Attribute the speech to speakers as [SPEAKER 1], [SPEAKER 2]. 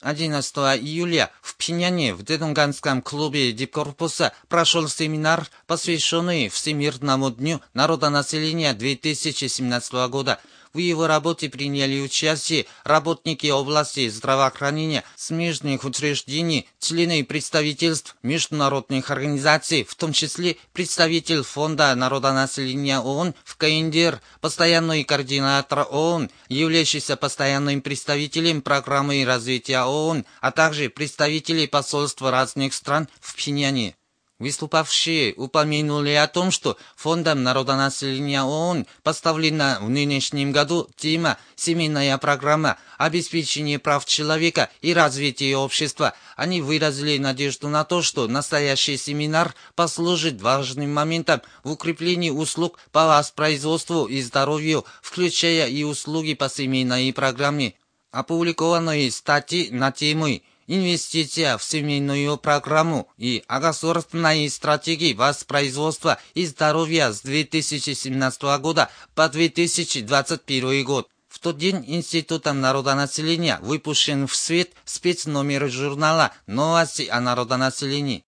[SPEAKER 1] 11 июля в Пхеньяне в Дэдунганском клубе Дипкорпуса прошел семинар, посвященный Всемирному дню народонаселения 2017 года. В его работе приняли участие работники области здравоохранения, смежных учреждений, члены представительств международных организаций, в том числе представитель Фонда народонаселения ООН в КНДР, постоянный координатор ООН, являющийся постоянным представителем программы развития ООН, а также представители посольств разных стран в Пхеньяне. Выступавшие упомянули о том, что Фондом народонаселения ООН поставлена в нынешнем году тема «Семейная программа. Обеспечение прав человека и развитие общества». Они выразили надежду на то, что настоящий семинар послужит важным моментом в укреплении услуг по воспроизводству и здоровью, включая и услуги по семейной программе. Опубликованные статьи на тему «Инвестиция в семейную программу» и о государственной стратегии воспроизводства и здоровья с 2017 года по 2021 год. В тот день Институтом народонаселения выпущен в свет спецномер журнала «Новости о народонаселении».